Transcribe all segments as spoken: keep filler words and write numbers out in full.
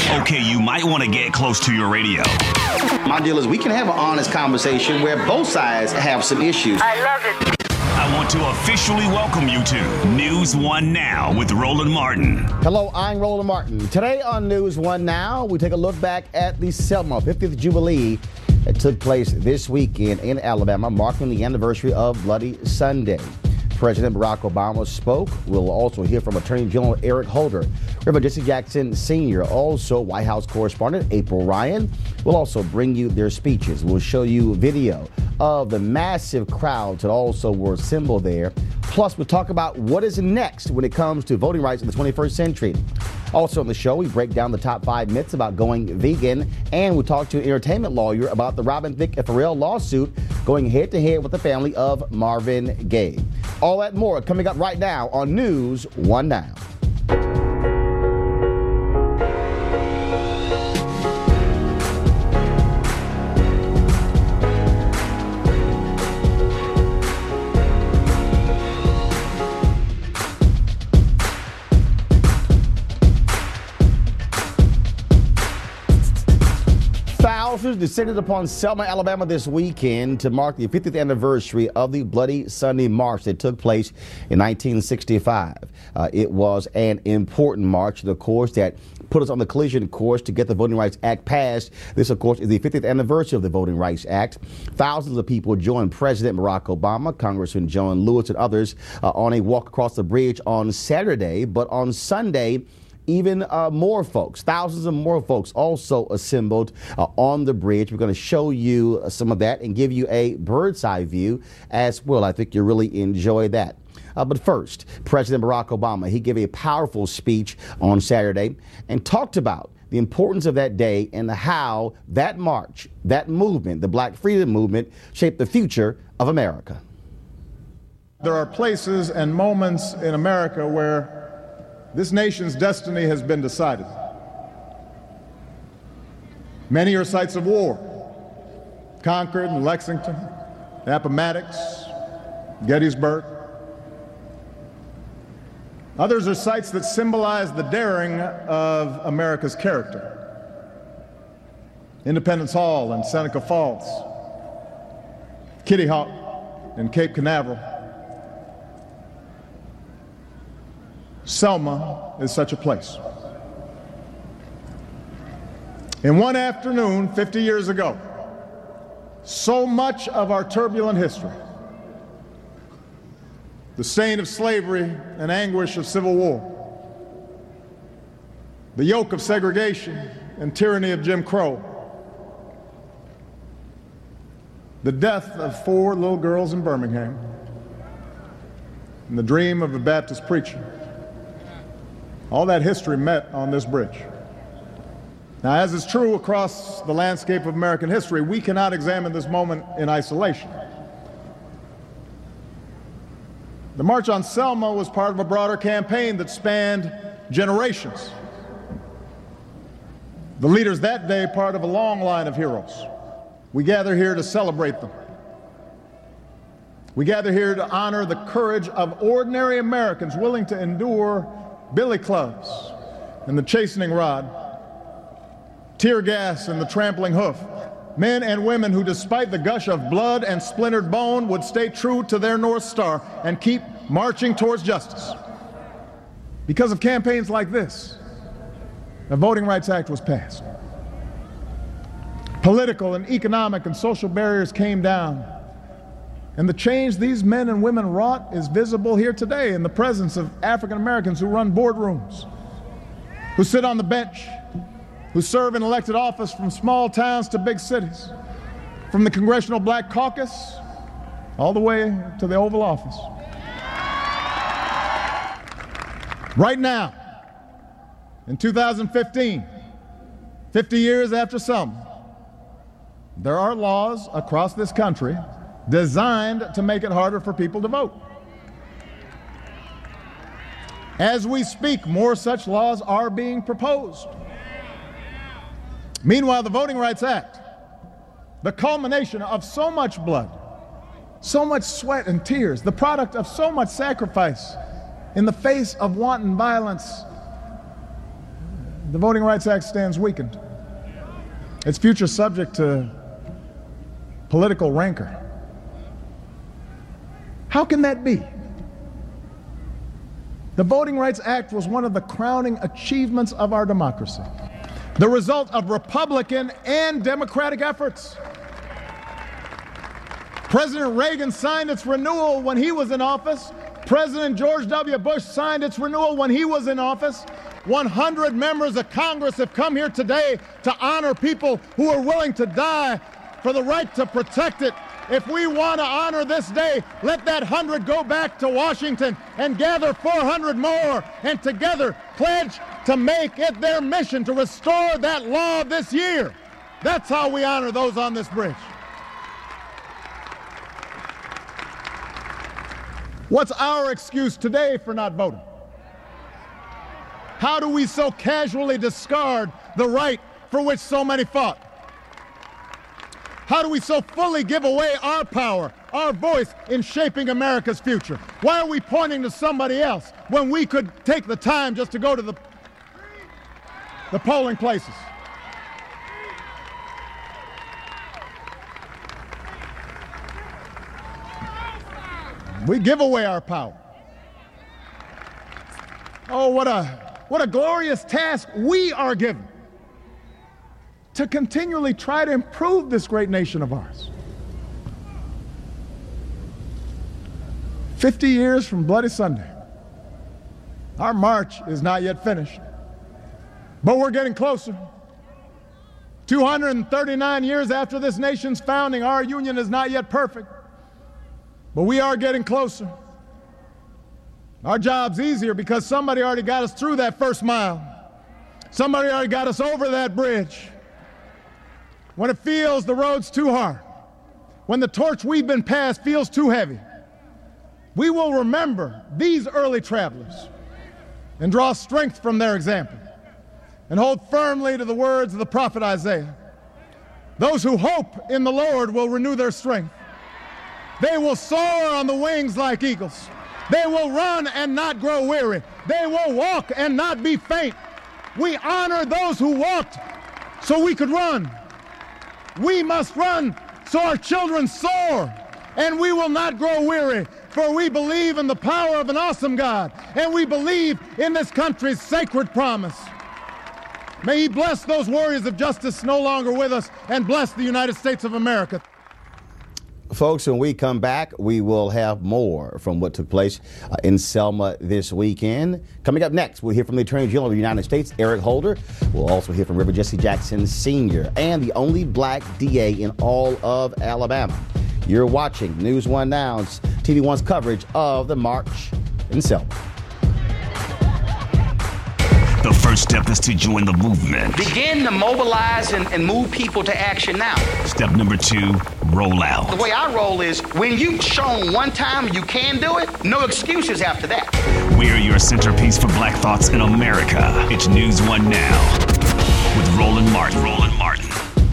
Okay, you might want to get close to your radio. My deal is we can have an honest conversation where both sides have some issues. I love it. I want to officially welcome you to News One Now with Roland Martin. Hello, I'm Roland Martin. Today on News One Now, we take a look back at the Selma fiftieth Jubilee that took place this weekend in Alabama, marking the anniversary of Bloody Sunday. President Barack Obama spoke. We'll also hear from Attorney General Eric Holder, Reverend Jesse Jackson Senior, also White House correspondent April Ryan. We'll also bring you their speeches. We'll show you video of the massive crowds that also were assembled there. Plus, we'll talk about what is next when it comes to voting rights in the twenty-first century. Also on the show, we break down the top five myths about going vegan, and we'll talk to an entertainment lawyer about the Robin Thicke and Pharrell lawsuit going head-to-head with the family of Marvin Gaye. All that and more coming up right now on News One Now. Thousands descended upon Selma, Alabama this weekend to mark the fiftieth anniversary of the Bloody Sunday March that took place in nineteen sixty-five. Uh, it was an important march, of course, that put us on the collision course to get the Voting Rights Act passed. This, of course, is the fiftieth anniversary of the Voting Rights Act. Thousands of people joined President Barack Obama, Congressman John Lewis, and others uh, on a walk across the bridge on Saturday. But on Sunday, even uh, more folks, thousands of more folks also assembled uh, on the bridge. We're going to show you some of that and give you a bird's eye view as well. I think you'll really enjoy that. Uh, but first, President Barack Obama, he gave a powerful speech on Saturday and talked about the importance of that day and how that march, that movement, the Black Freedom Movement, shaped the future of America. There are places and moments in America where this nation's destiny has been decided. Many are sites of war: Concord and Lexington, Appomattox, Gettysburg. Others are sites that symbolize the daring of America's character: Independence Hall and Seneca Falls, Kitty Hawk and Cape Canaveral. Selma is such a place. In one afternoon, fifty years ago, so much of our turbulent history, the stain of slavery and anguish of civil war, the yoke of segregation and tyranny of Jim Crow, the death of four little girls in Birmingham, and the dream of a Baptist preacher, all that history met on this bridge. Now, as is true across the landscape of American history, we cannot examine this moment in isolation. The March on Selma was part of a broader campaign that spanned generations. The leaders that day, part of a long line of heroes. We gather here to celebrate them. We gather here to honor the courage of ordinary Americans willing to endure billy clubs and the chastening rod, tear gas and the trampling hoof, men and women who, despite the gush of blood and splintered bone, would stay true to their North Star and keep marching towards justice. Because of campaigns like this, the Voting Rights Act was passed. Political and economic and social barriers came down. And the change these men and women wrought is visible here today in the presence of African Americans who run boardrooms, who sit on the bench, who serve in elected office from small towns to big cities, from the Congressional Black Caucus all the way to the Oval Office. Right now, in two thousand fifteen, fifty years after Selma, there are laws across this country designed to make it harder for people to vote. As we speak, more such laws are being proposed. Meanwhile, the Voting Rights Act, the culmination of so much blood, so much sweat and tears, the product of so much sacrifice in the face of wanton violence, the Voting Rights Act stands weakened. Its future subject to political rancor. How can that be? The Voting Rights Act was one of the crowning achievements of our democracy, the result of Republican and Democratic efforts. President Reagan signed its renewal when he was in office. President George W. Bush signed its renewal when he was in office. one hundred members of Congress have come here today to honor people who are willing to die for the right to protect it. If we want to honor this day, let that hundred go back to Washington and gather four hundred more and together pledge to make it their mission to restore that law this year. That's how we honor those on this bridge. What's our excuse today for not voting? How do we so casually discard the right for which so many fought? How do we so fully give away our power, our voice in shaping America's future? Why are we pointing to somebody else when we could take the time just to go to the, the polling places? We give away our power. Oh, what a, what a glorious task we are given to continually try to improve this great nation of ours. Fifty years from Bloody Sunday. Our march is not yet finished, but we're getting closer. two hundred thirty-nine years after this nation's founding, our union is not yet perfect, but we are getting closer. Our job's easier because somebody already got us through that first mile. Somebody already got us over that bridge. When it feels the road's too hard, when the torch we've been passed feels too heavy, we will remember these early travelers and draw strength from their example and hold firmly to the words of the prophet Isaiah. Those who hope in the Lord will renew their strength. They will soar on the wings like eagles. They will run and not grow weary. They will walk and not be faint. We honor those who walked so we could run. We must run so our children soar, and we will not grow weary, for we believe in the power of an awesome God, and we believe in this country's sacred promise. May He bless those warriors of justice no longer with us, and bless the United States of America. Folks, when we come back, we will have more from what took place uh, in Selma this weekend. Coming up next, we'll hear from the Attorney General of the United States, Eric Holder. We'll also hear from Reverend Jesse Jackson Senior and the only black D A in all of Alabama. You're watching News One Now's T V One's coverage of the march in Selma. The first step is to join the movement. Begin to mobilize and, and move people to action now. Step number two, roll out. The way I roll is when you've shown one time you can do it, no excuses after that. We're your centerpiece for black thoughts in America. It's News One Now with Roland Martin. Roland Martin.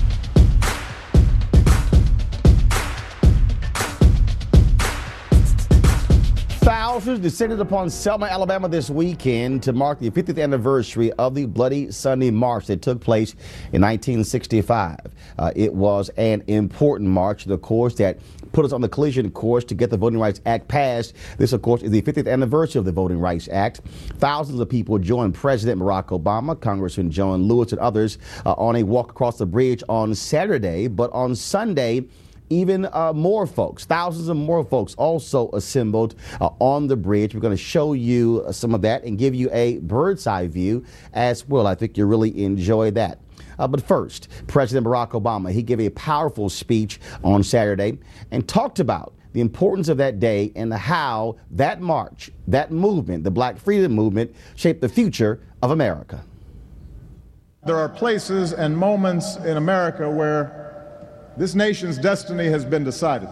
Thousands descended upon Selma, Alabama this weekend to mark the fiftieth anniversary of the Bloody Sunday March that took place in nineteen sixty-five. Uh, it was an important march, of course, that put us on the collision course to get the Voting Rights Act passed. This, of course, is the fiftieth anniversary of the Voting Rights Act. Thousands of people joined President Barack Obama, Congressman John Lewis, and others uh, on a walk across the bridge on Saturday. But on Sunday, even uh, more folks, thousands of more folks also assembled uh, on the bridge. We're going to show you uh, some of that and give you a bird's eye view as well. I think you'll really enjoy that. Uh, but first, President Barack Obama, he gave a powerful speech on Saturday and talked about the importance of that day and how that march, that movement, the Black Freedom Movement, shaped the future of America. There are places and moments in America where this nation's destiny has been decided.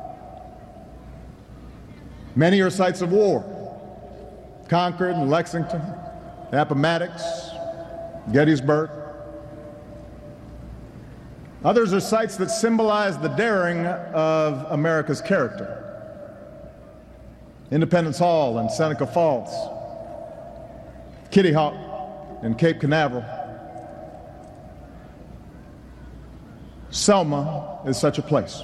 Many are sites of war: Concord and Lexington, Appomattox, Gettysburg. Others are sites that symbolize the daring of America's character: Independence Hall and Seneca Falls, Kitty Hawk and Cape Canaveral, Selma is such a place.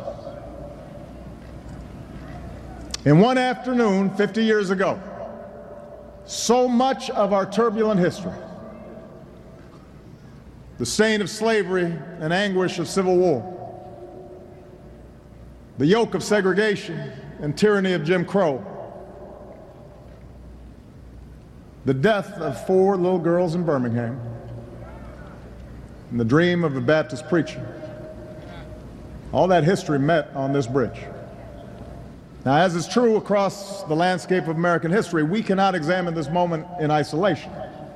In one afternoon, fifty years ago, so much of our turbulent history, the stain of slavery and anguish of civil war, the yoke of segregation and tyranny of Jim Crow, the death of four little girls in Birmingham, and the dream of a Baptist preacher, all that history met on this bridge. Now, as is true across the landscape of American history, we cannot examine this moment in isolation.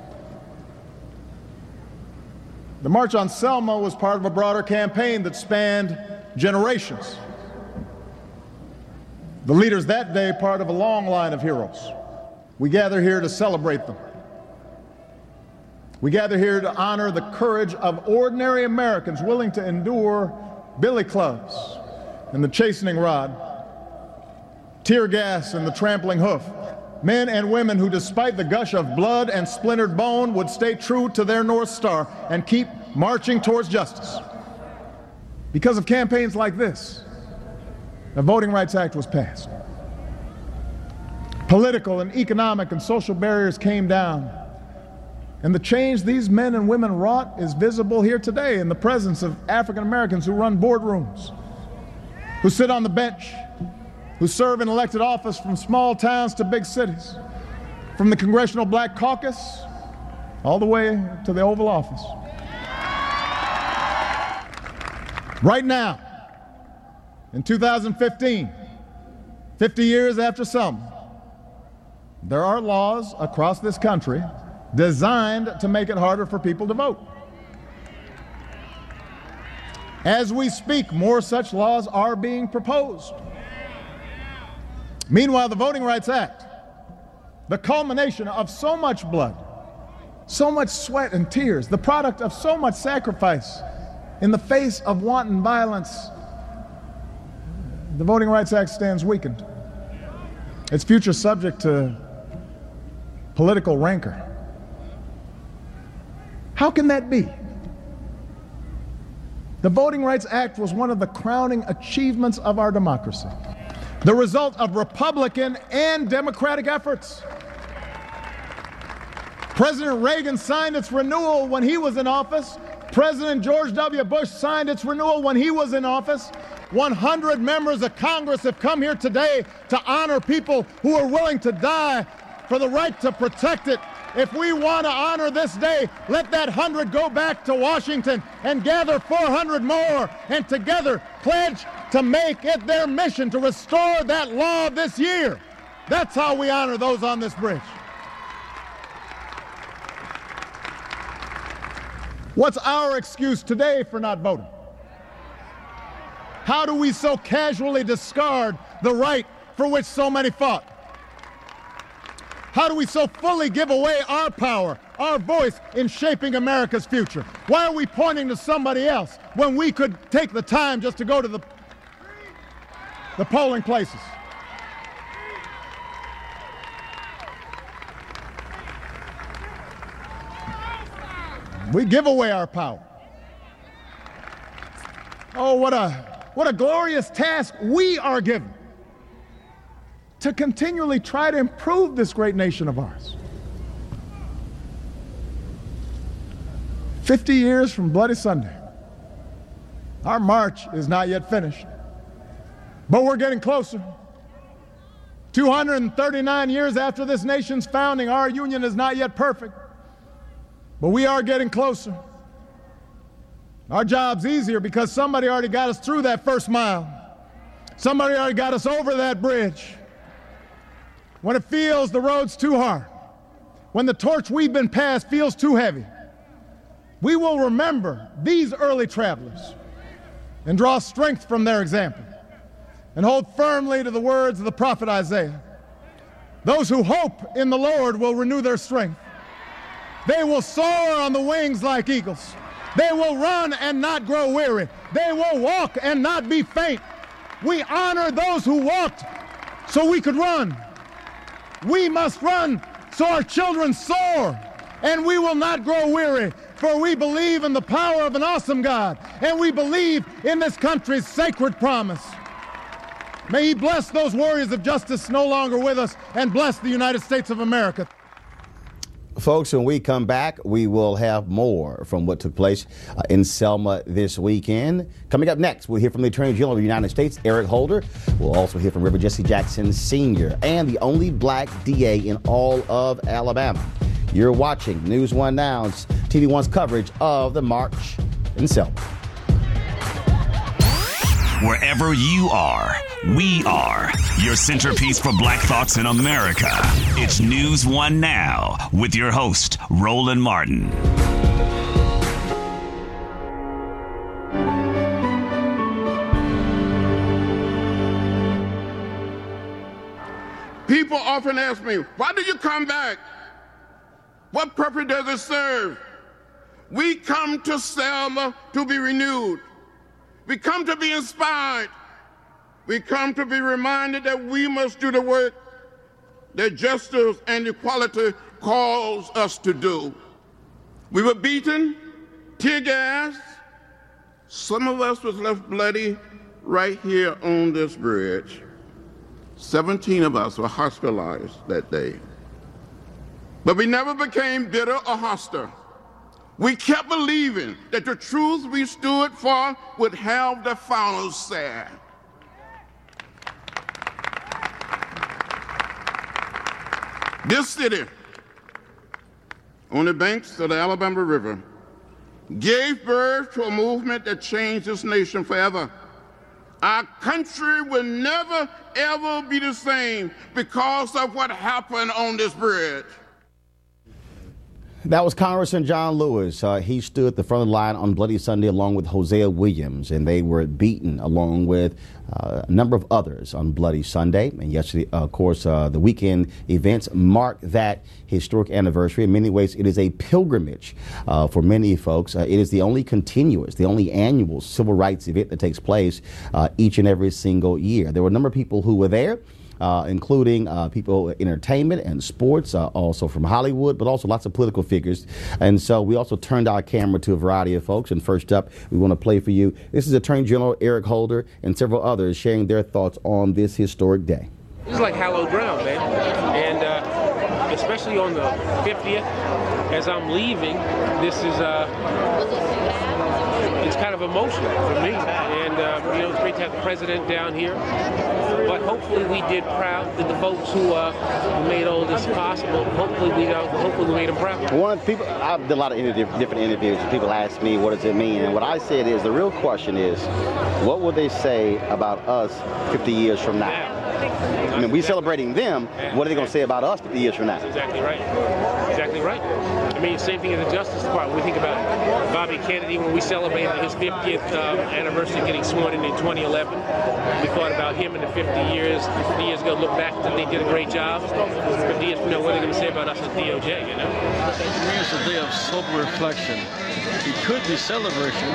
The March on Selma was part of a broader campaign that spanned generations. The leaders that day, part of a long line of heroes. We gather here to celebrate them. We gather here to honor the courage of ordinary Americans willing to endure billy clubs and the chastening rod, tear gas and the trampling hoof, men and women who, despite the gush of blood and splintered bone, would stay true to their North Star and keep marching towards justice. Because of campaigns like this, the Voting Rights Act was passed. Political and economic and social barriers came down, and the change these men and women wrought is visible here today in the presence of African Americans who run boardrooms, who sit on the bench, who serve in elected office from small towns to big cities, from the Congressional Black Caucus all the way to the Oval Office. Right now, in two thousand fifteen, fifty years after Selma, there are laws across this country designed to make it harder for people to vote. As we speak, more such laws are being proposed. Meanwhile, the Voting Rights Act, the culmination of so much blood, so much sweat and tears, the product of so much sacrifice in the face of wanton violence, the Voting Rights Act stands weakened. Its future subject to political rancor. How can that be? The Voting Rights Act was one of the crowning achievements of our democracy, the result of Republican and Democratic efforts. President Reagan signed its renewal when he was in office. President George W. Bush signed its renewal when he was in office. one hundred members of Congress have come here today to honor people who are willing to die for the right to protect it. If we want to honor this day, let that hundred go back to Washington and gather four hundred more, and together pledge to make it their mission to restore that law this year. That's how we honor those on this bridge. What's our excuse today for not voting? How do we so casually discard the right for which so many fought? How do we so fully give away our power, our voice in shaping America's future? Why are we pointing to somebody else when we could take the time just to go to the, the polling places? We give away our power. Oh, what a, what a glorious task we are given to continually try to improve this great nation of ours. Fifty years from Bloody Sunday. Our march is not yet finished, but we're getting closer. two hundred thirty-nine years after this nation's founding, our union is not yet perfect, but we are getting closer. Our job's easier because somebody already got us through that first mile. Somebody already got us over that bridge. When it feels the road's too hard, when the torch we've been passed feels too heavy, we will remember these early travelers and draw strength from their example and hold firmly to the words of the prophet Isaiah. Those who hope in the Lord will renew their strength. They will soar on the wings like eagles. They will run and not grow weary. They will walk and not be faint. We honor those who walked so we could run. We must run so our children soar, and we will not grow weary for we believe in the power of an awesome God, and we believe in this country's sacred promise. May he bless those warriors of justice no longer with us and bless the United States of America. Folks, when we come back, we will have more from what took place uh, in Selma this weekend. Coming up next, we'll hear from the Attorney General of the United States, Eric Holder. We'll also hear from Reverend Jesse Jackson Senior and the only black D A in all of Alabama. You're watching News One Now's T V One's coverage of the march in Selma. Wherever you are, we are your centerpiece for Black Thoughts in America. It's News One Now with your host, Roland Martin. People often ask me, why do you come back? What purpose does it serve? We come to Selma to be renewed. We come to be inspired. We come to be reminded that we must do the work that justice and equality calls us to do. We were beaten, tear gassed. Some of us was left bloody right here on this bridge. seventeen of us were hospitalized that day. But we never became bitter or hostile. We kept believing that the truth we stood for would have the final say. This city, on the banks of the Alabama River, gave birth to a movement that changed this nation forever. Our country will never, ever be the same because of what happened on this bridge. That was Congressman John Lewis. Uh, he stood at the front of the line on Bloody Sunday along with Hosea Williams, and they were beaten along with uh, a number of others on Bloody Sunday. And yesterday, uh, of course, uh, the weekend events mark that historic anniversary. In many ways, it is a pilgrimage uh, for many folks. Uh, it is the only continuous, the only annual civil rights event that takes place uh, each and every single year. There were a number of people who were there. Uh, including uh, people in entertainment and sports, uh, also from Hollywood, but also lots of political figures. And so we also turned our camera to a variety of folks. And first up, we want to play for you. This is Attorney General Eric Holder and several others sharing their thoughts on this historic day. This is like hallowed ground, man. And uh, especially on the fiftieth, as I'm leaving, this is uh, it's kind of emotional for me. And uh, you know, it's great to have the president down here. But hopefully we did proud that the folks who uh, made all this possible. Hopefully we uh, hopefully we made them proud. One people, I've done a lot of interview, different interviews. People ask me, what does it mean? And what I said is, the real question is, what will they say about us fifty years from now? Yeah. I mean, we're celebrating them. What are they going to say about us fifty years from now? That's exactly right. Exactly right. I mean, same thing as the Justice Department. We think about Bobby Kennedy when we celebrated his fiftieth um, anniversary getting sworn in in twenty eleven. We thought about him in the fifty years, fifty years ago, look back that they did a great job. fifty years from now, what are they going to say about us at D O J, you know? To me, it's a day of sober reflection. It could be celebration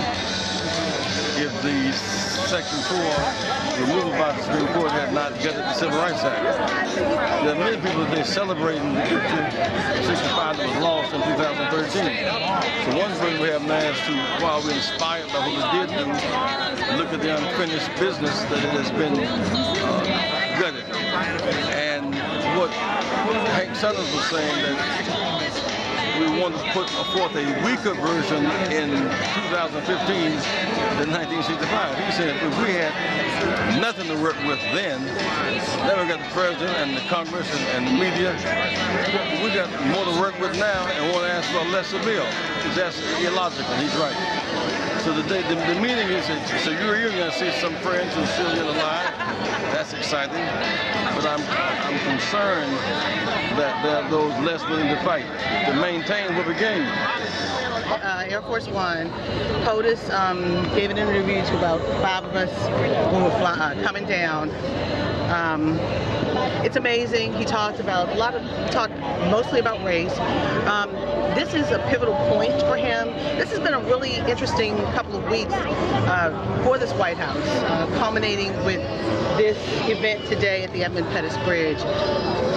if the Section four removal by the Supreme Court had not gutted the Civil Rights Act. There are many people today celebrating the sixty-five that was lost in two thousand thirteen. So one thing we have now is to, while we're inspired by what we did, and look at the unfinished business that it has been uh, gutted. And what Hank Summers was saying, that we want to put forth a weaker version in two thousand fifteen than nineteen sixty-five. He said if we had nothing to work with then, then we got the president and the Congress and, and the media, we got more to work with now and want to ask for a lesser bill. That's illogical. He's right. So the, day, the, the meaning is, so you're, you're going to see some friends who are still yet alive. That's exciting. But I'm, I'm concerned that there are those less willing to fight to maintain what we gained. Uh, Air Force One, POTUS um, gave an interview to about five of us when we were fly, uh, coming down. Um, it's amazing. He talked about a lot of, talked mostly about race. Um, this is a pivotal point for him. This has been a really interesting couple of weeks uh, for this White House, uh, culminating with this event today at the Edmund Pettus Bridge. Covering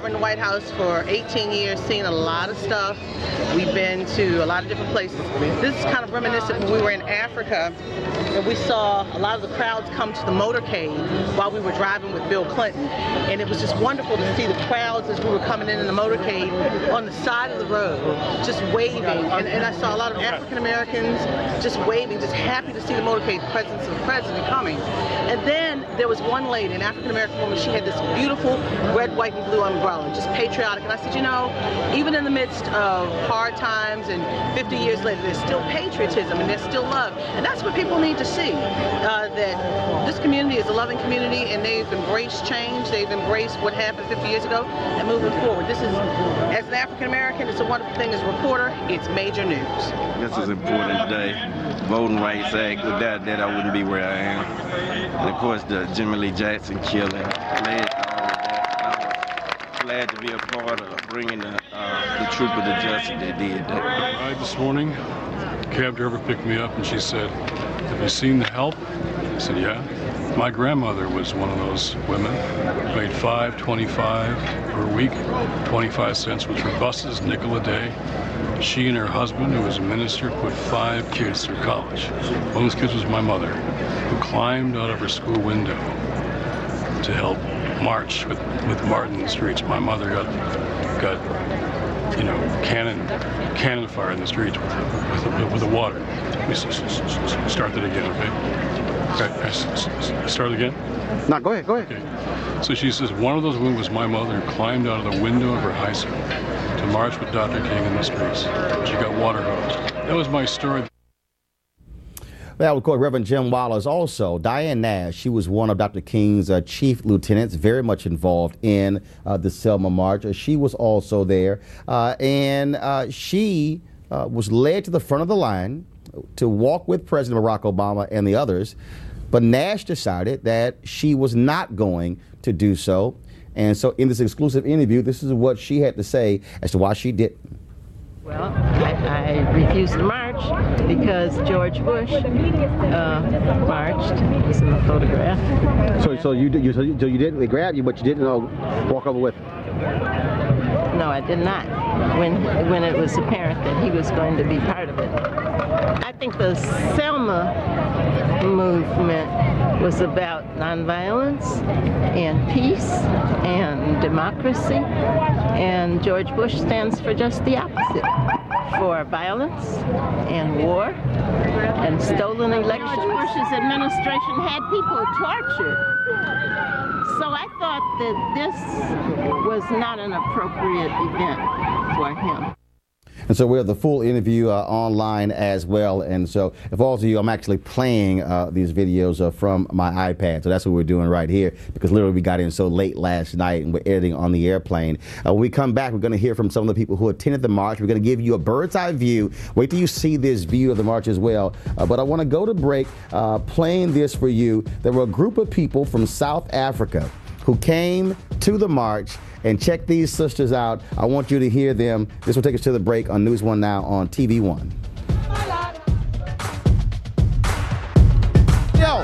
in the White House for eighteen years, seen a lot of stuff. We've been to a lot of different places. This is kind of reminiscent when we were in Africa and we saw a lot of the crowds come to the motorcade while we were driving with Bill Clinton. And it was just wonderful to see the crowds as we were coming in in the motorcade on the side of the road, just waving. And, and I saw a lot of African Americans just waving, just happy to see the motorcade, the presence of the president coming. And then there was one lady, an African American woman, she had this beautiful red, white, and blue umbrella, just patriotic. And I said, you know, even in the midst of hard times and fifty years later, there's still patriotism and there's still love. And that's what people need to see, uh, that this community is a loving community and they've embraced change, they've embraced what happened fifty years ago and moving forward. This is, as an African American, it's a wonderful thing. As a reporter, it's major news. This is an important day. Voting Rights Act, without that I wouldn't be where I am. And of course the Jimmy Lee Jackson killing led to all of that. I was glad to be a part of bringing the, uh, the troop of the justice that did that. I, this morning, the cab driver picked me up and she said, have you seen the help? I said, yeah. My grandmother was one of those women, made five twenty-five per week, twenty-five cents, which were buses, nickel a day. She and her husband, who was a minister, put five kids through college. One of those kids was my mother, who climbed out of her school window to help march with, with Martin in the streets. My mother got, got you know, cannon, cannon fire in the streets with, with, with the water. Let me start that again, okay? Okay, start again? No, go ahead, go ahead. Okay. So she says, one of those women was my mother who climbed out of the window of her high school to march with Doctor King in the streets. She got water hosed. That was my story. Well, of course, Reverend Jim Wallace also. Diane Nash, she was one of Doctor King's uh, chief lieutenants, very much involved in uh, the Selma March. Uh, she was also there, uh, and uh, she uh, was led to the front of the line to walk with President Barack Obama and the others, but Nash decided that she was not going to do so. And so in this exclusive interview, this is what she had to say as to why she didn't. Well, I, I refused to march because George Bush uh, marched. It's in the photograph. So, so you, you, so you, so you didn't, they grabbed you, but you didn't uh, walk over with them? No, I did not. When when it was apparent that he was going to be part of it. I think the Selma movement was about nonviolence and peace and democracy, and George Bush stands for just the opposite, for violence and war and stolen elections. George Bush's administration had people tortured. So I thought that this was not an appropriate event for him. And so we have the full interview uh, online as well. And so if all of you, I'm actually playing uh, these videos uh, from my iPad. So that's what we're doing right here, because literally we got in so late last night and we're editing on the airplane. Uh, when we come back, we're going to hear from some of the people who attended the march. We're going to give you a bird's eye view. Wait till you see this view of the march as well. Uh, but I want to go to break uh, playing this for you. There were a group of people from South Africa who came to the march. And check these sisters out. I want you to hear them. This will take us to the break on News One Now on T V One. Yo!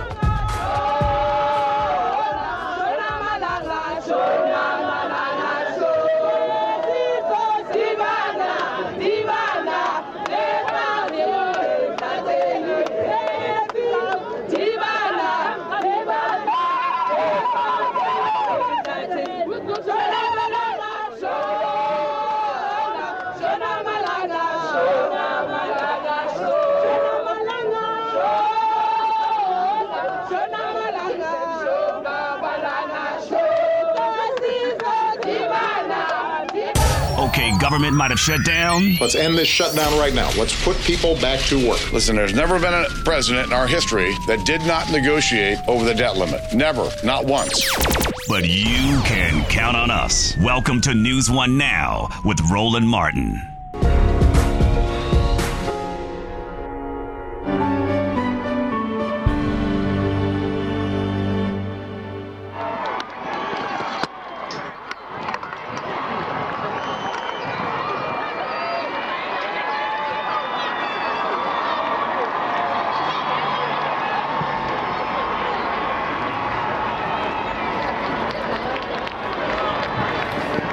Okay, government might have shut down. Let's end this shutdown right now. Let's put people back to work. Listen, there's never been a president in our history that did not negotiate over the debt limit. Never. Not once. But you can count on us. Welcome to News One Now with Roland Martin.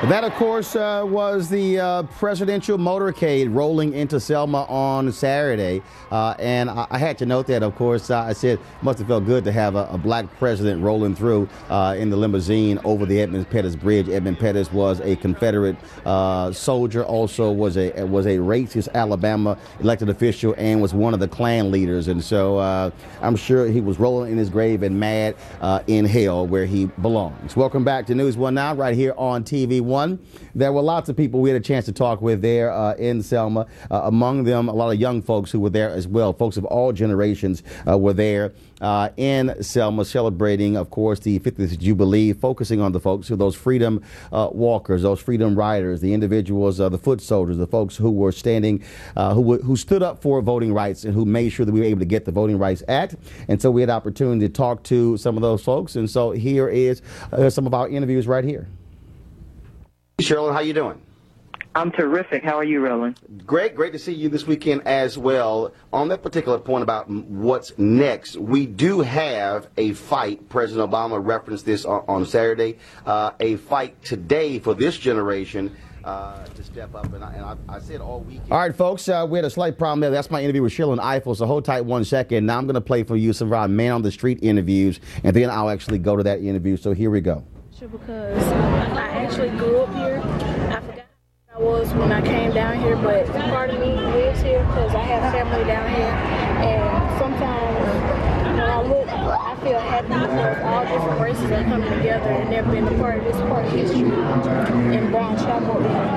That, of course, uh, was the uh, presidential motorcade rolling into Selma on Saturday. Uh, and I, I had to note that, of course, uh, I said must have felt good to have a, a black president rolling through uh, in the limousine over the Edmund Pettus Bridge. Edmund Pettus was a Confederate uh, soldier, also was a was a racist Alabama elected official, and was one of the Klan leaders. And so uh, I'm sure he was rolling in his grave and mad uh, in hell where he belongs. Welcome back to News One Now, right here on T V One. There were lots of people we had a chance to talk with there uh, in Selma. Uh, among them, a lot of young folks who were there as well. Folks of all generations uh, were there uh, in Selma, celebrating, of course, the fiftieth Jubilee, focusing on the folks who those freedom uh, walkers, those freedom riders, the individuals, uh, the foot soldiers, the folks who were standing, uh, who who stood up for voting rights and who made sure that we were able to get the Voting Rights Act. And so we had the opportunity to talk to some of those folks. And so here is uh, some of our interviews right here. Sherilyn, how you doing? I'm terrific. How are you, Roland? Great, great to see you this weekend as well. On that particular point about what's next, we do have a fight. President Obama referenced this on, on Saturday, uh, a fight today for this generation uh, to step up. And I, and I, I said all weekend. All right, folks, uh, we had a slight problem there. That's my interview with Sherilyn Ifill, so hold tight one second. Now I'm going to play for you some of our man on the street interviews, and then I'll actually go to that interview. So here we go. Because I actually grew up here. I forgot who I was when I came down here, but part of me lives here because I have family down here. And sometimes when I look, I feel happy because all different races are coming together and they've been a part of this part of history. And Brown Chapel,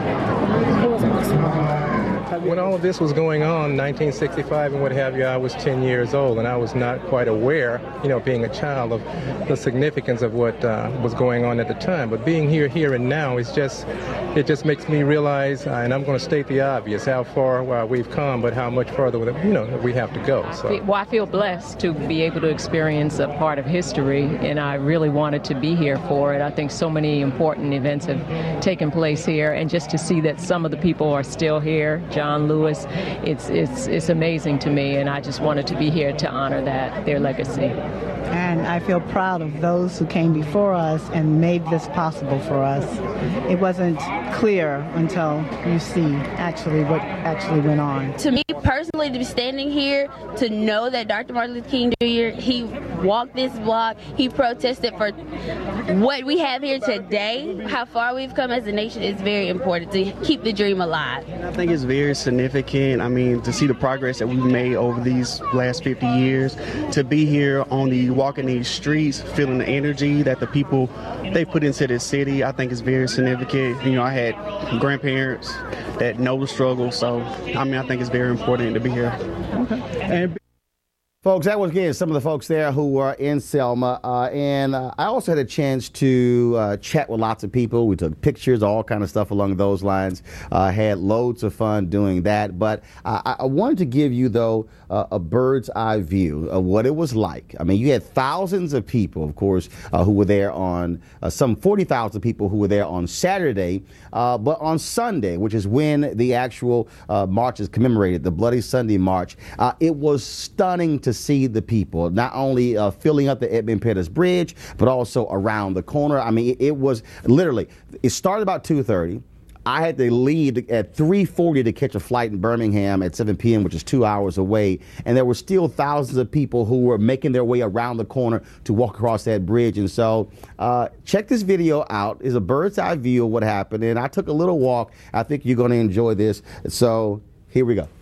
it was awesome. When all of this was going on, nineteen sixty-five and what have you, I was ten years old, and I was not quite aware, you know, being a child, of the significance of what uh, was going on at the time. But being here, here and now, is just, it just makes me realize, uh, and I'm going to state the obvious, how far uh, we've come, but how much further, you know, we have to go. So. Well, I feel blessed to be able to experience a part of history, and I really wanted to be here for it. I think so many important events have taken place here, and just to see that some of the people are still here, John Lewis, it's it's it's amazing to me, and I just wanted to be here to honor that, their legacy. And I feel proud of those who came before us and made this possible for us. It wasn't clear until you see actually what actually went on. To me personally, to be standing here, to know that Doctor Martin Luther King Junior, he walked this block, he protested for what we have here today, how far we've come as a nation, is very important to keep the dream alive. I think it's very significant. I mean, to see the progress that we've made over these last fifty years, to be here on the walking these streets, feeling the energy that the people, they put into this city, I think is very significant. You know, I had grandparents that know the struggle, so I mean, I think it's very important to be here. Okay. And folks, that was, again, some of the folks there who were in Selma. Uh, and uh, I also had a chance to uh, chat with lots of people. We took pictures, all kind of stuff along those lines. Uh, had loads of fun doing that. But I, I wanted to give you, though, uh, a bird's eye view of what it was like. I mean, you had thousands of people, of course, uh, who were there on, uh, some forty thousand people who were there on Saturday. Uh, but on Sunday, which is when the actual uh, march is commemorated, the Bloody Sunday March, uh, it was stunning to see the people, not only uh, filling up the Edmund Pettus Bridge, but also around the corner. I mean, it, it was literally, it started about two thirty. I had to leave at three forty to catch a flight in Birmingham at seven p.m., which is two hours away. And there were still thousands of people who were making their way around the corner to walk across that bridge. And so uh, check this video out. It's a bird's eye view of what happened. And I took a little walk. I think you're going to enjoy this. So here we go.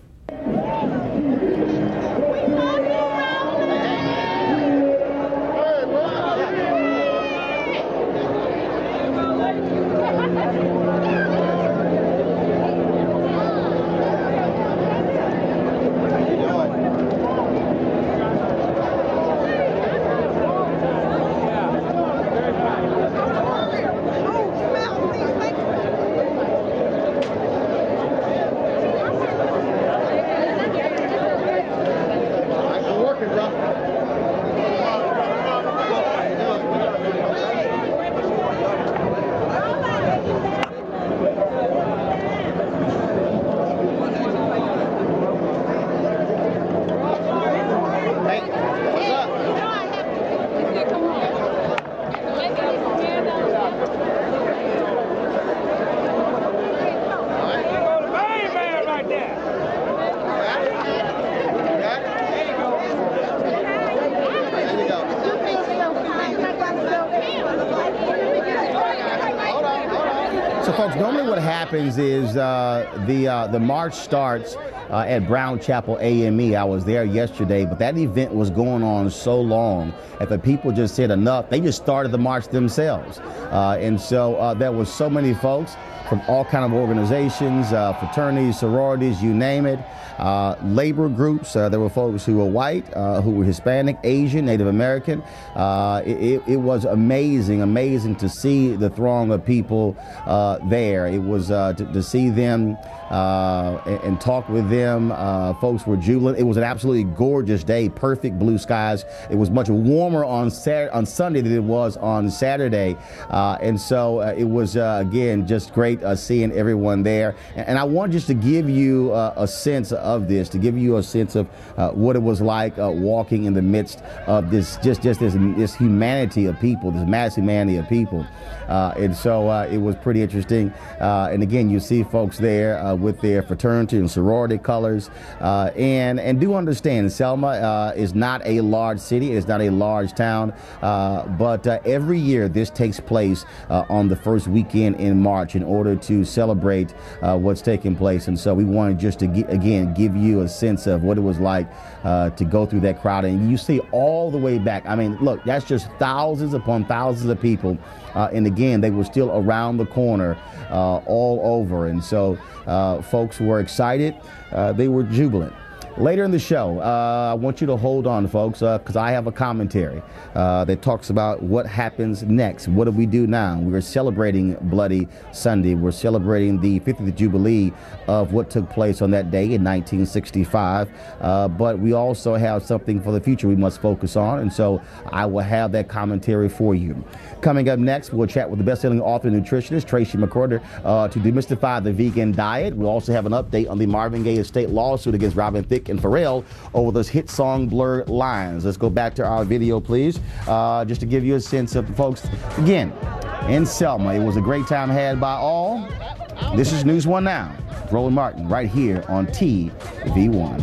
So, folks, normally what happens is uh, the uh, the march starts uh, at Brown Chapel A M E. I was there yesterday, but that event was going on so long that the people just said enough. They just started the march themselves. Uh, and so uh, there was so many folks from all kind of organizations, uh, fraternities, sororities, you name it. Uh, labor groups. Uh, there were folks who were white, uh, who were Hispanic, Asian, Native American. Uh, it, it was amazing, amazing to see the throng of people uh, there. It was uh, to, to see them uh, and, and talk with them. Uh, folks were jubilant. It was an absolutely gorgeous day, perfect blue skies. It was much warmer on Saturday, on Sunday than it was on Saturday. Uh, and so uh, it was, uh, again, just great uh, seeing everyone there. And, and I want just to give you uh, a sense of this, to give you a sense of uh, what it was like uh, walking in the midst of this, just just this, this humanity of people, this mass humanity of people. Uh, and so uh, it was pretty interesting. Uh, and again, you see folks there uh, with their fraternity and sorority colors. Uh, and, and do understand, Selma uh, is not a large city. It's not a large town. Uh, but uh, every year this takes place uh, on the first weekend in March in order to celebrate uh, what's taking place. And so we wanted just to, get, again, give you a sense of what it was like uh, to go through that crowd. And you see all the way back. I mean, look, that's just thousands upon thousands of people. Uh, and again, they were still around the corner uh, all over. And so uh, folks were excited. Uh, they were jubilant. Later in the show, uh, I want you to hold on, folks, because uh, I have a commentary uh, that talks about what happens next. What do we do now? We're celebrating Bloody Sunday. We're celebrating the fiftieth Jubilee of what took place on that day in nineteen sixty-five. Uh, but we also have something for the future we must focus on. And so I will have that commentary for you. Coming up next, we'll chat with the best-selling author and nutritionist, Tracy McCorder, uh, to demystify the vegan diet. We'll also have an update on the Marvin Gaye estate lawsuit against Robin Thicke and Pharrell over those hit song Blurred Lines. Let's go back to our video, please, uh, just to give you a sense of, folks, again, in Selma. It was a great time had by all. This is News One Now. Roland Martin right here on T V one.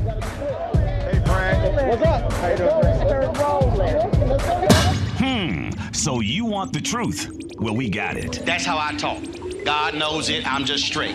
Hey, Frank. What's up? How you doing? Hmm, so you want the truth? Well, we got it. That's how I talk. God knows it. I'm just straight.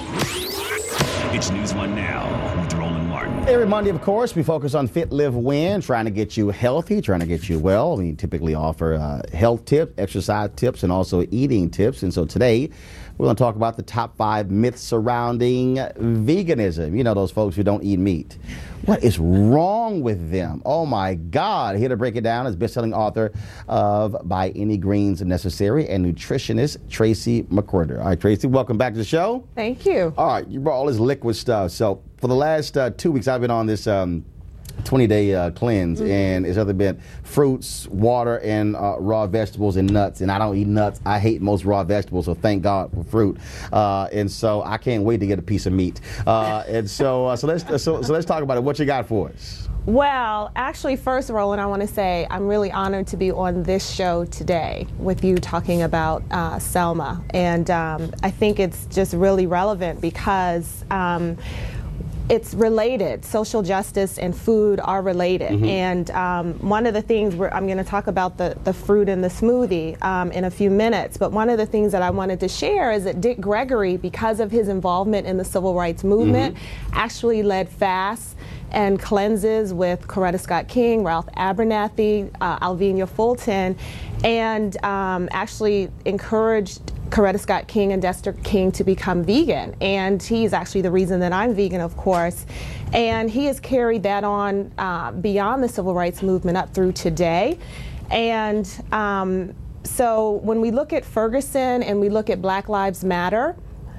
It's News One Now with Roland Martin. Every Monday, of course, we focus on Fit, Live, Win, trying to get you healthy, trying to get you well. We typically offer uh, health tips, exercise tips, and also eating tips. And so today, we're going to talk about the top five myths surrounding veganism. You know, those folks who don't eat meat. What is wrong with them? Oh, my God. Here to break it down is best-selling author of By Any Greens Necessary and nutritionist Tracy McCorder. All right, Tracy, welcome back to the show. Thank you. All right, you brought all this liquid stuff. So for the last uh, two weeks, I've been on this um, twenty-day uh, cleanse, mm-hmm. and it's other been fruits, water, and uh, raw vegetables and nuts. And I don't eat nuts. I hate most raw vegetables, so thank God for fruit. Uh, and so I can't wait to get a piece of meat. Uh, and so, uh, so let's so, so let's talk about it. What you got for us? Well, actually, first, Roland, I want to say I'm really honored to be on this show today with you talking about uh, Selma. And um, I think it's just really relevant because um, it's related. Social justice and food are related. Mm-hmm. And um, one of the things where I'm going to talk about the, the fruit in the smoothie um, in a few minutes, but one of the things that I wanted to share is that Dick Gregory, because of his involvement in the civil rights movement, mm-hmm. actually led fasts and cleanses with Coretta Scott King, Ralph Abernathy, uh, Alvenia Fulton, and um, actually encouraged Coretta Scott King and Dexter King to become vegan. And he's actually the reason that I'm vegan, of course. And he has carried that on uh, beyond the civil rights movement up through today. And um, so when we look at Ferguson and we look at Black Lives Matter,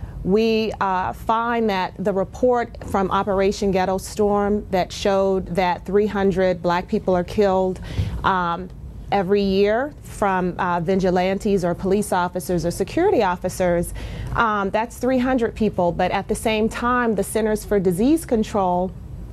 we uh, find that the report from Operation Ghetto Storm that showed that three hundred black people are killed um, every year from uh, vigilantes or police officers or security officers, um, that's three hundred people. But at the same time, the Centers for Disease Control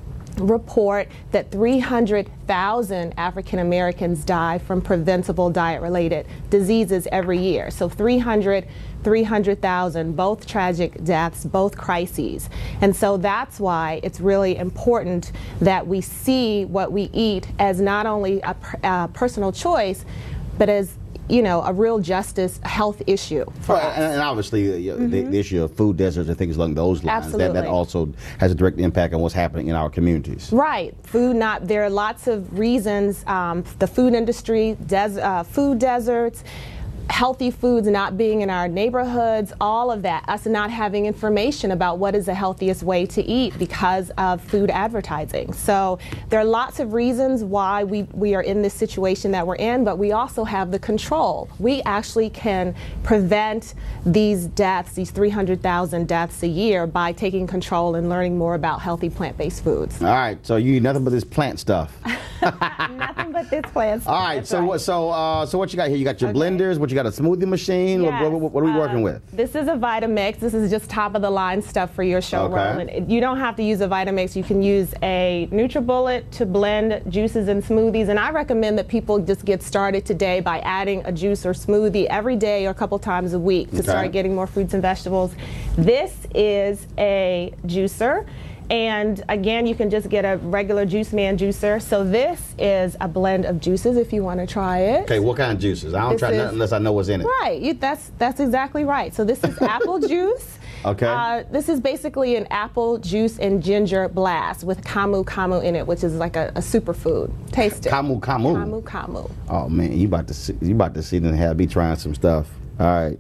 report that three hundred thousand African Americans die from preventable diet-related diseases every year. So three hundred, three hundred thousand, both tragic deaths, both crises. And so that's why it's really important that we see what we eat as not only a, a personal choice, but as you know, a real justice health issue for well, us. And, and obviously, uh, Mm-hmm. the, the issue of food deserts and things along those lines, that, that Absolutely. also has a direct impact on what's happening in our communities. Right, food not. There are lots of reasons. Um, the food industry, des- uh, food deserts, healthy foods not being in our neighborhoods, all of that. Us not having information about what is the healthiest way to eat because of food advertising. So there are lots of reasons why we we are in this situation that we're in, but we also have the control. We actually can prevent these deaths, these three hundred thousand deaths a year, by taking control and learning more about healthy plant-based foods. All right, so you eat nothing but this plant stuff. Nothing but this plant. All right, That's so right. what? So, uh, so what you got here? You got your Okay. blenders. What you got? A smoothie machine. What- Yes. What, what, what are we working Uh, with? This is a Vitamix. This is just top of the line stuff for your show, Okay. Roland. It- You don't have to use a Vitamix. You can use a NutriBullet to blend juices and smoothies. And I recommend that people just get started today by adding a juice or smoothie every day or a couple times a week to Okay. start getting more fruits and vegetables. This is a juicer. And again, you can just get a regular Juice Man juicer. So this is a blend of juices if you want to try it. Okay, what kind of juices? I don't This try is- nothing unless I know what's in it. Right, you, that's that's exactly right. So this is apple juice. Okay. Uh, this is basically an apple juice and ginger blast with camu camu in it, which is like a, a superfood. Taste it. Camu camu. Camu camu. Oh man, you about to see, you about to see them have me trying some stuff. All right.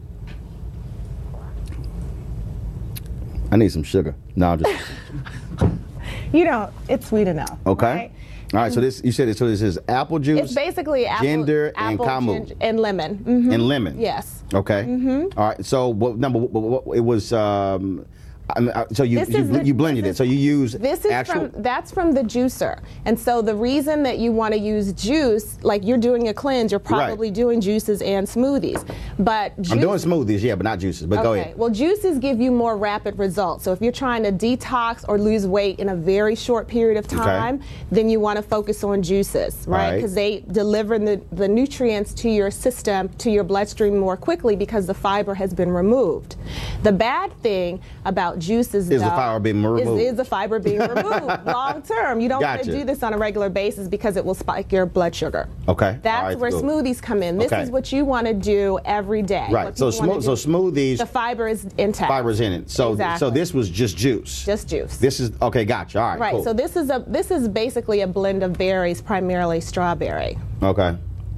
I need some sugar. No, I'm just You know, it's sweet enough. okay. right? All right. So this you said it. So this is apple juice. It's basically apple, ginger, and apple, camu. ginger, and lemon. Mhm. And lemon. Yes. Okay. Mhm. All right. So what number? What, what, what, it was. Um, I mean, uh, so you This you, is the- you blended this it. So you use This is actual. from that's from the juicer, and so the reason that you want to use juice, like you're doing a cleanse, you're probably doing juices and smoothies. But juice, I'm doing smoothies, yeah, but not juices. But go okay. ahead. Well, juices give you more rapid results. So if you're trying to detox or lose weight in a very short period of time, then you want to focus on juices, right? Right. Because they deliver the, the nutrients to your system, to your bloodstream more quickly because the fiber has been removed. The bad thing about juices Is the though, fiber being removed. Is, is the fiber being removed long term. You don't want Gotcha. to do this on a regular basis because it will spike your blood sugar. Okay. That's All right, where cool. smoothies come in. This Okay. is what you want to do every day. Right. What So people wanna smo- so do- smoothies. The fiber is intact. Fiber's in it. So Exactly. so this was just juice. Just juice. This is okay. Gotcha. All right. Right. Cool. So this is a this is basically a blend of berries, primarily strawberry. Okay.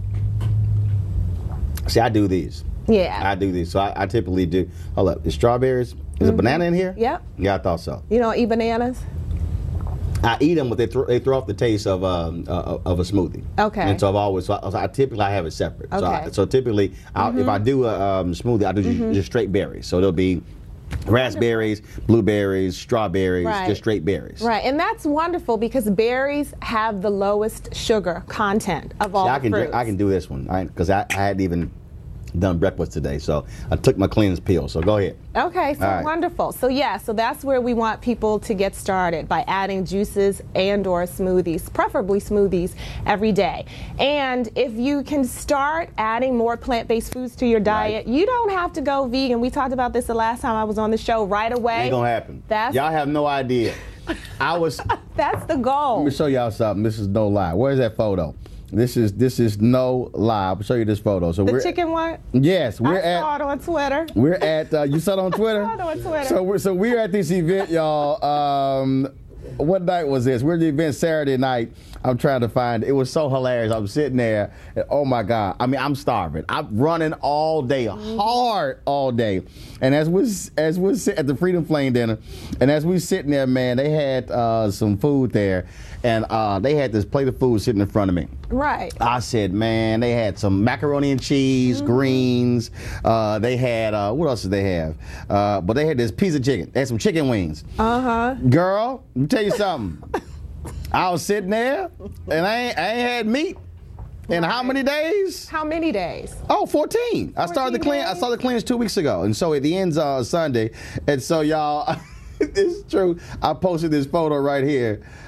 See, I do these. Yeah. I do these. So I, I typically do. Hold up. Is strawberries? Is a banana in here? Yep. Yeah, I thought so. You don't eat bananas? I eat them, but they, throw they throw off the taste of um, uh, of a smoothie. Okay. And so I've always, so I, so I typically I have it separate. So, I, Okay. so typically, I'll, if I do a um, smoothie, I do just, Mhm. just straight berries. So there'll be raspberries, blueberries, strawberries, Right. just straight berries. Right. And that's wonderful because berries have the lowest sugar content of all See, I the can fruits. drink, I can do this one because I, I hadn't even done breakfast today, so I took my cleanse pill. So go ahead. Okay, so All right. wonderful. So yeah, so that's where we want people to get started by adding juices and or smoothies, preferably smoothies every day. And if you can start adding more plant-based foods to your diet, you don't have to go vegan. We talked about this the last time I was on the show right away. Ain't gonna happen. That's Y'all have no idea. I was. that's the goal. Let me show y'all something. This is no lie. Where's that photo? This is this is no lie. I'll show you this photo. So The we're chicken one? yes, we're I at saw it on Twitter. we're at uh, you saw it on Twitter. I saw it on Twitter. So we're so we're at this event, y'all. Um, what night was this? We're at the event Saturday night. I'm trying to find. It was so hilarious. I'm sitting there, and oh my God! I mean, I'm starving. I'm running all day, hard all day. And as we as we sit at the Freedom Flame dinner, and as we sitting there, man, they had uh, some food there, and uh, they had this plate of food sitting in front of me. Right. I said, man, they had some macaroni and cheese, Mm-hmm. greens. Uh, they had, uh, what else did they have? Uh, but they had this piece of chicken. They had some chicken wings. Uh-huh. Girl, let me tell you something. I was sitting there, and I ain't, I ain't had meat in how many days? How many days? Oh, fourteen. I started the clean. I started the cleanse two weeks ago, and so it ends uh, Sunday. And so y'all, it's true. I posted this photo right here.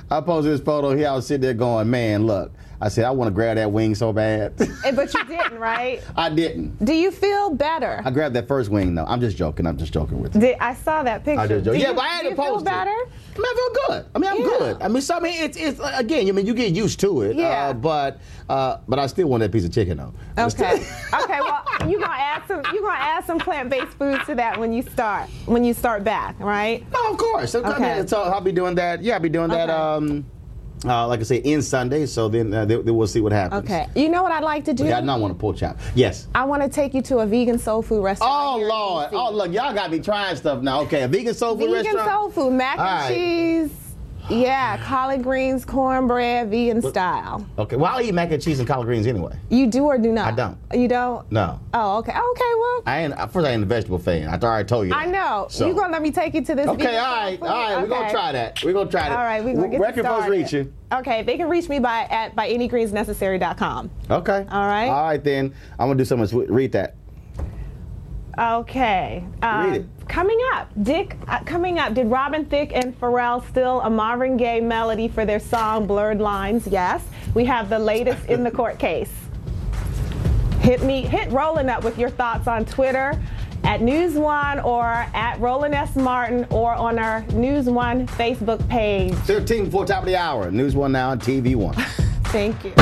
I posted this photo here. I was sitting there going, man, look. I said, I want to grab that wing so bad. But you didn't, right? I didn't. Do you feel better? I grabbed that first wing, though. I'm just joking. I'm just joking with you. Did, I saw that picture. I just joking. Do Yeah, you, but I had do to you feel post better? it. I mean, I feel good. I mean, I'm Yeah. good. I mean, so I mean, it's it's again. I mean, you get used to it. Yeah. Uh, but uh, but I still want that piece of chicken, though. Okay. Okay. Well, you're gonna add some. You're gonna add some plant-based foods to that when you start. When you start back, right? Oh, of course. So, Okay. I mean, so I'll be doing that. Yeah, I'll be doing that. Okay. Um, uh, like I say, in Sunday. So then, uh, then then we'll see what happens. Okay. You know what I'd like to do? Yeah, I don't want to pull chop. Yes. I want to take you to a vegan soul food restaurant. Oh here in Lord! D C. Oh look, y'all got me trying stuff now. Okay, a vegan soul food Vegan restaurant. soul food, mac All and right. cheese. Yeah, collard greens, cornbread, vegan style. Okay, well, I eat mac and cheese and collard greens anyway. You do or do not? I don't. You don't? No. Oh, okay. Okay, well, I ain't. First, I ain't a vegetable fan. I already told you. I That. know. So. You're going to let me take you to this Okay, vegan all soul right, food? all right. We're gonna Okay. try that. We're gonna try that. All right, we're going to get Where you can folks started. reach you? Okay, they can reach me by at by any greens necessary dot com. Okay. All right. All right, then. I'm gonna do something. sweet. Read that. Okay. Um, Read it. Coming up, Dick. Uh, coming up, did Robin Thicke and Pharrell steal a Marvin Gaye melody for their song "Blurred Lines"? Yes. We have the latest in the court case. Hit me, hit Roland up with your thoughts on Twitter at News One or at Roland S. Martin or on our News One Facebook page. thirteen before top of the hour. News One now on T V One. Thank you.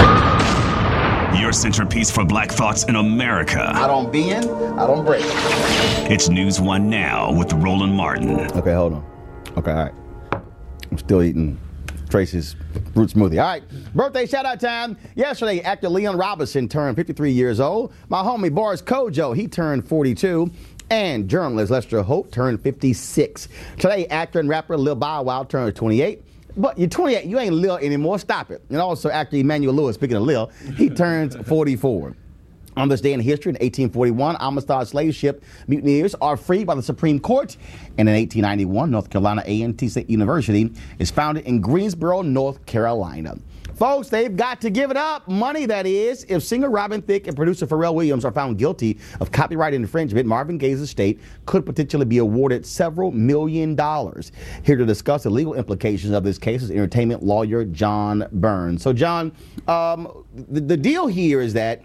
Your centerpiece for Black Thoughts in America. I don't bend, I don't break. It's News One Now with Roland Martin. Okay, hold on. Okay, all right. I'm still eating Tracy's fruit smoothie. All right, birthday shout-out time. Yesterday, actor Leon Robinson turned fifty-three years old. My homie Boris Kojo, he turned forty-two. And journalist Lester Holt turned fifty-six. Today, actor and rapper Lil Bow Wow turned twenty-eight. But you're twenty-eight, you ain't Lil anymore, stop it. And also actor Emmanuel Lewis, speaking of Lil, he turns forty-four. On this day in history, in eighteen forty-one, Amistad slave ship mutineers are freed by the Supreme Court. And in eighteen ninety-one, North Carolina A and T State University is founded in Greensboro, North Carolina. Folks, they've got to give it up. Money, that is. If singer Robin Thicke and producer Pharrell Williams are found guilty of copyright infringement, Marvin Gaye's estate could potentially be awarded several million dollars. Here to discuss the legal implications of this case is entertainment lawyer John Burns. So, John, um, the, the deal here is that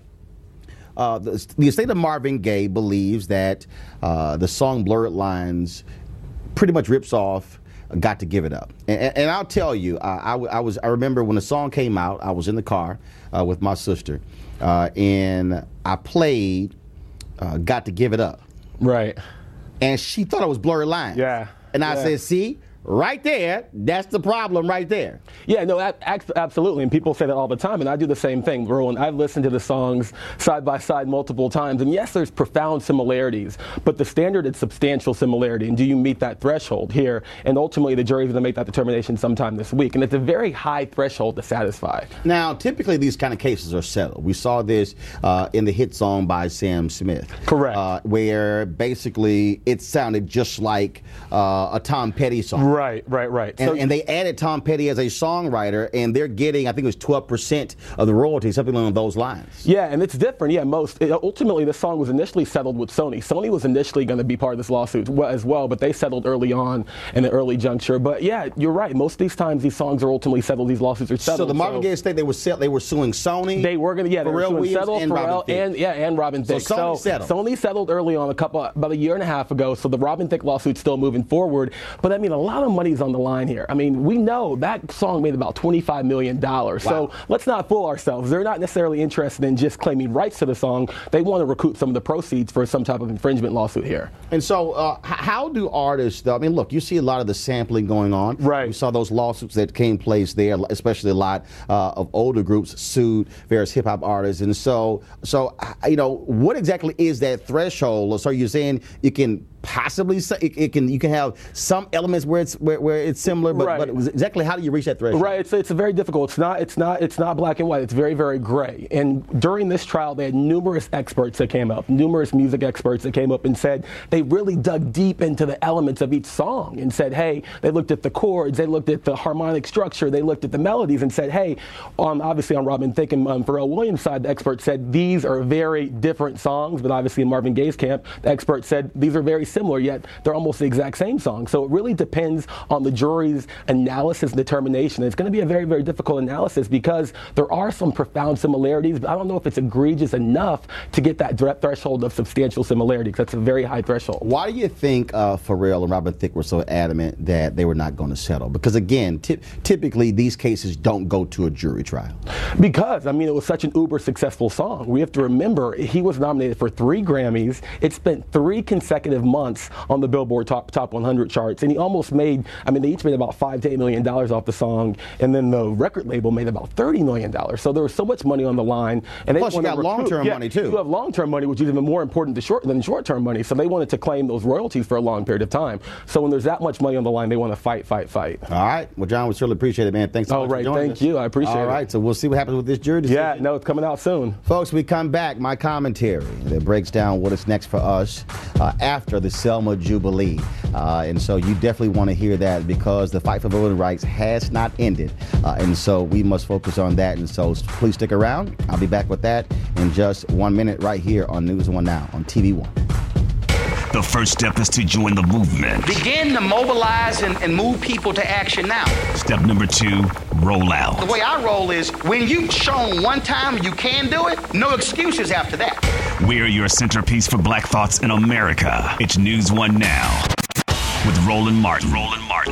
Uh, the, the estate of Marvin Gaye believes that uh, the song Blurred Lines pretty much rips off Got to Give It Up. And, and, and I'll tell you, I, I, I was I remember when the song came out, I was in the car uh, with my sister, uh, and I played uh, Got to Give It Up. Right. And she thought it was Blurred Lines. Yeah. And I yeah. said, see? Right there, that's the problem right there. Yeah, no, a- absolutely. And people say that all the time. And I do the same thing, Roland. I've listened to the songs side by side multiple times. And yes, there's profound similarities. But the standard is substantial similarity. And do you meet that threshold here? And ultimately, the jury's going to make that determination sometime this week. And it's a very high threshold to satisfy. Now, typically, these kind of cases are settled. We saw this uh, in the hit song by Sam Smith. Correct. Uh, where basically it sounded just like uh, a Tom Petty song. Right, right, right. And, So- and they added Tom Petty as a songwriter, and they're getting, I think it was twelve percent of the royalties, something along those lines. Yeah, and it's different. Yeah, most. It, ultimately, the song was initially settled with Sony. Sony was initially going to be part of this lawsuit as well, but they settled early on in the early juncture. But yeah, you're right. Most of these times, these songs are ultimately settled. These lawsuits are settled. So the Marvin Gaye estate, they were set, they were suing Sony. They were going to, yeah, they were Pharrell suing Williams settled, and Robin Pharrell, Thicke. and yeah, and Robin So Thicke. Sony settled. Sony settled early on, a couple, about a year and a half ago. So the Robin Thicke lawsuit's still moving forward. But I mean, a lot of money's on the line here. I mean, we know that song made about twenty-five million dollars. Wow. So let's not fool ourselves. They're not necessarily interested in just claiming rights to the song. They want to recoup some of the proceeds for some type of infringement lawsuit here. And so, uh, h- how do artists, though, I mean, look, you see a lot of the sampling going on. Right. We saw those lawsuits that came place there, especially a lot uh, of older groups sued various hip hop artists. And so, so, uh, you know, what exactly is that threshold? So you're saying you can possibly say it, it can you can have some elements where it's where, where it's similar, but, Right. but exactly how do you reach that threshold? Right, it's it's a very difficult. It's not it's not it's not black and white. It's very very gray. And during this trial, they had numerous experts that came up, numerous music experts that came up and said they really dug deep into the elements of each song and said, hey, they looked at the chords, they looked at the harmonic structure, they looked at the melodies and said, hey, on obviously on Robin Thicke and um, Pharrell Williams' side, the expert said these are very different songs, but obviously in Marvin Gaye's camp, the expert said these are very similar, yet they're almost the exact same song. So it really depends on the jury's analysis and determination. It's going to be a very, very difficult analysis because there are some profound similarities, but I don't know if it's egregious enough to get that threshold of substantial similarity, because that's a very high threshold. Why do you think uh, Pharrell and Robin Thicke were so adamant that they were not going to settle? Because, again, ty- typically these cases don't go to a jury trial. Because, I mean, it was such an uber successful song. We have to remember he was nominated for three Grammys. It spent three consecutive months on the Billboard Top Top one hundred charts, and he almost made, I mean, they each made about five to eight million dollars off the song, and then the record label made about thirty million dollars. So there was so much money on the line. And Plus, they you got recruit. long-term yeah, money, too. You have long-term money, which is even more important to short, than short-term money. So they wanted to claim those royalties for a long period of time. So when there's that much money on the line, they want to fight, fight, fight. All right. Well, John, we certainly appreciate it, man. Thanks so All much right, for joining thank us. you. I appreciate All it. All right, so we'll see what happens with this jury decision. Yeah, no, it's coming out soon. Folks, we come back, my commentary that breaks down what is next for us uh, after the Selma Jubilee. Uh, and so you definitely want to hear that because the fight for voting rights has not ended. Uh, and so we must focus on that. And so please stick around. I'll be back with that in just one minute right here on News One Now on T V One. The first step is to join the movement. Begin to mobilize and, and move people to action now. Step number two, roll out. The way I roll is when you've shown one time you can do it, no excuses after that. We're your centerpiece for Black Thoughts in America. It's News One Now with Roland Martin. Roland Martin.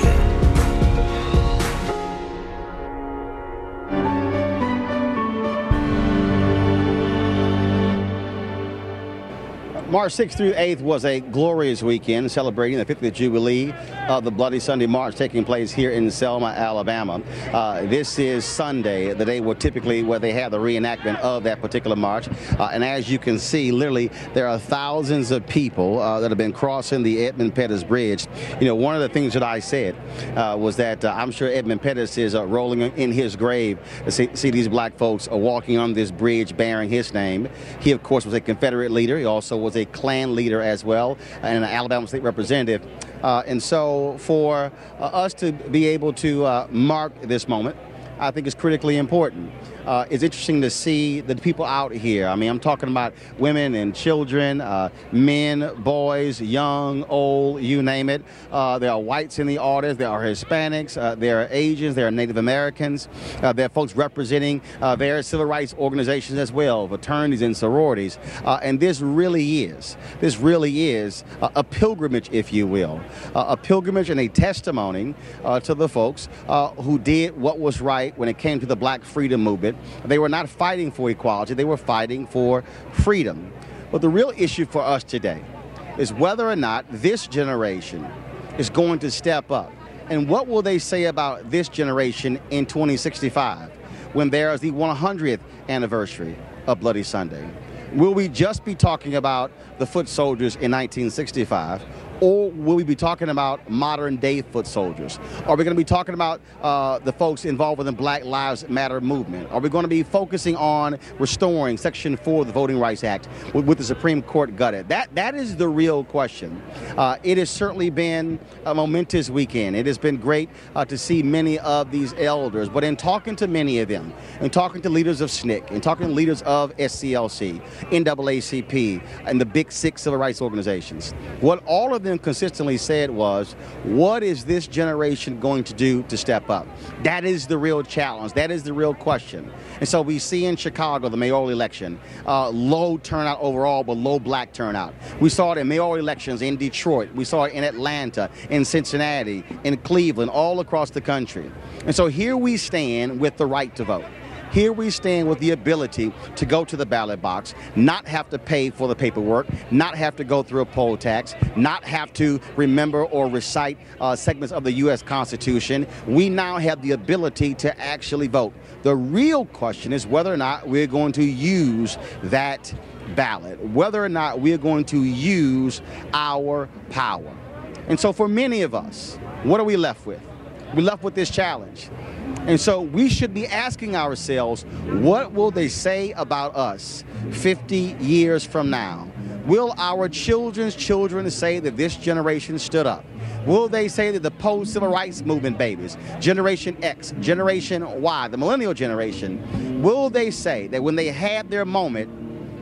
March sixth through eighth was a glorious weekend celebrating the fiftieth Jubilee of the Bloody Sunday March taking place here in Selma, Alabama. Uh, this is Sunday, the day where typically where they have the reenactment of that particular march. Uh, and as you can see, literally, there are thousands of people uh, that have been crossing the Edmund Pettus Bridge. You know, one of the things that I said uh, was that uh, I'm sure Edmund Pettus is uh, rolling in his grave to see, see these black folks uh, walking on this bridge bearing his name. He, of course, was a Confederate leader. He also was a Klan leader as well, and an Alabama state representative. Uh, and so for uh, us to be able to uh, mark this moment, I think is critically important. Uh, it's interesting to see the people out here. I mean, I'm talking about women and children, uh, men, boys, young, old, you name it. Uh, there are whites in the audience. There are Hispanics. Uh, there are Asians. There are Native Americans. Uh, there are folks representing uh, various civil rights organizations as well, fraternities and sororities. Uh, and this really is, this really is a, a pilgrimage, if you will, uh, a pilgrimage and a testimony uh, to the folks uh, who did what was right when it came to the Black freedom movement. They were not fighting for equality. They were fighting for freedom. But the real issue for us today is whether or not this generation is going to step up. And what will they say about this generation in twenty sixty-five when there is the one hundredth anniversary of Bloody Sunday? Will we just be talking about the foot soldiers in nineteen sixty-five? Or will we be talking about modern day foot soldiers? Are we going to be talking about uh, the folks involved with the Black Lives Matter movement? Are we going to be focusing on restoring Section four of the Voting Rights Act with, with the Supreme Court gutted? That That is the real question. Uh, it has certainly been a momentous weekend. It has been great uh, to see many of these elders. But in talking to many of them, and talking to leaders of S N C C, and talking to leaders of S C L C, N double A C P, and the big six civil rights organizations, what all of them consistently said was, what is this generation going to do to step up? That is the real challenge. That is the real question. And so we see in Chicago, the mayoral election, uh, low turnout overall, but low black turnout. We saw it in mayoral elections in Detroit. We saw it in Atlanta, in Cincinnati, in Cleveland, all across the country. And so here we stand with the right to vote. Here we stand with the ability to go to the ballot box, not have to pay for the paperwork, not have to go through a poll tax, not have to remember or recite uh, segments of the U S Constitution. We now have the ability to actually vote. The real question is whether or not we're going to use that ballot, whether or not we're going to use our power. And so for many of us, what are we left with? We're left with this challenge. And so we should be asking ourselves, what will they say about us fifty years from now? Will our children's children say that this generation stood up? Will they say that the post-civil rights movement babies, Generation X, Generation Y, the millennial generation, will they say that when they had their moment,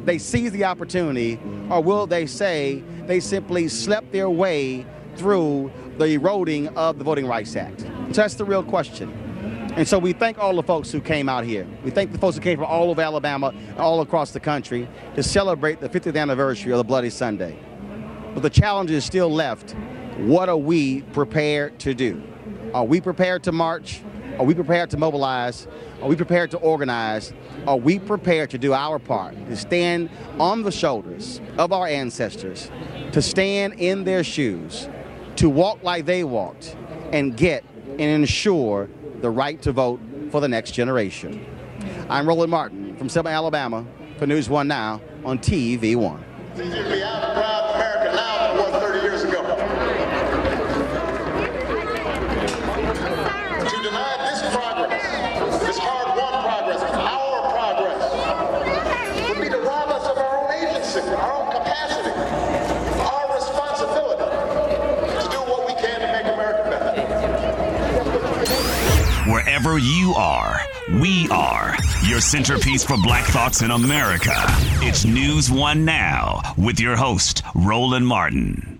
they seize the opportunity, or will they say they simply slept their way through the eroding of the Voting Rights Act? So that's the real question. And so we thank all the folks who came out here. We thank the folks who came from all over Alabama, all across the country, to celebrate the fiftieth anniversary of the Bloody Sunday. But the challenge is still left. What are we prepared to do? Are we prepared to march? Are we prepared to mobilize? Are we prepared to organize? Are we prepared to do our part, to stand on the shoulders of our ancestors, to stand in their shoes, to walk like they walked, and get and ensure the right to vote for the next generation? I'm Roland Martin from Selma, Alabama, for News One Now on T V one. It's easier to be out and proud of America now than it was thirty years ago. To deny this progress, this hard-won progress, our progress, would be to rob us of our own agency, our own capacity, our responsibility to do what we can to make America better. Wherever you are, we are your centerpiece for Black Thoughts in America. It's News One Now with your host, Roland Martin.